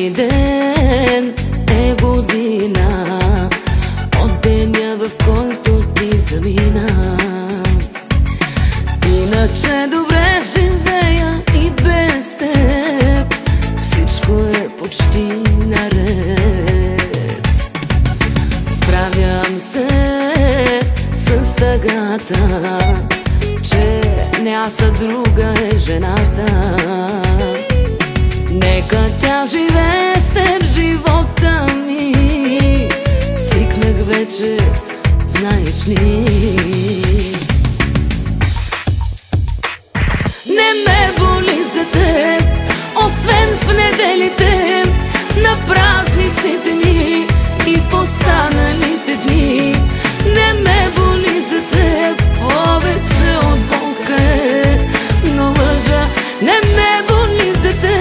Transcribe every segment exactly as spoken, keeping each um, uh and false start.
Всеки ден е година от деня, в който ти замина. Иначе добре живея и без теб, всичко е почти наред. Справям се с тъгата, че не аз, а друга е жената. Нека тя живее с теб живота ми, свикнах вече, знаеш ли. Не ме боли за теб, освен в неделите, на празниците ни и в останалите дни. Не ме боли за теб, повече от болка е, но лъжа. Не ме боли за теб,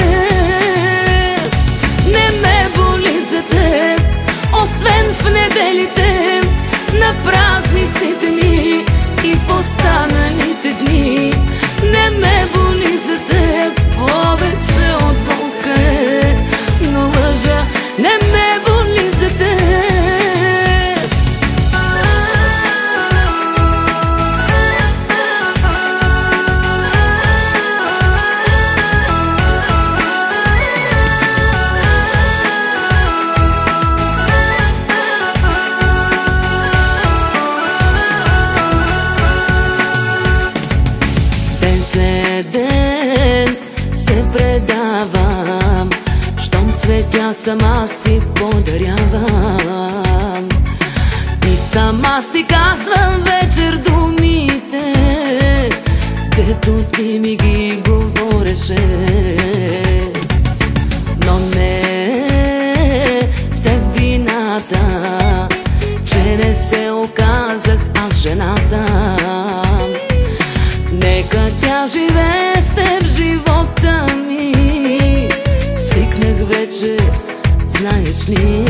не ме боли за теб, освен в неделите, на празниците ни и в останалите дни. Не ме боли за теб, повече от болка е, но лъжа. Не ме боли за теб. Ден след ден се предавам, щом цветя сама си подарявам. И сама си казвам вечер думите, дето ти ми ги говореше. Но не в теб вината, че не се оказах аз жената. Нека тя живее с теб живота ми, свикнах вече, знаеш ли.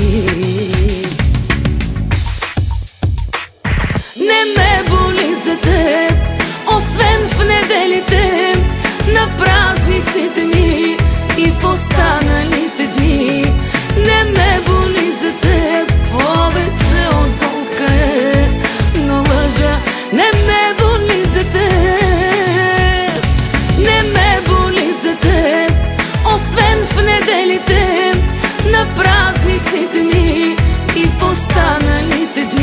Не ме боли за теб, освен в неделите, на празниците ни и в останалите дни. Не ме боли за теб, повече от болка е, но лъжа. Не ме боли за теб, не ме боли за теб, освен в неделите, на празниците ни и в останалите дни.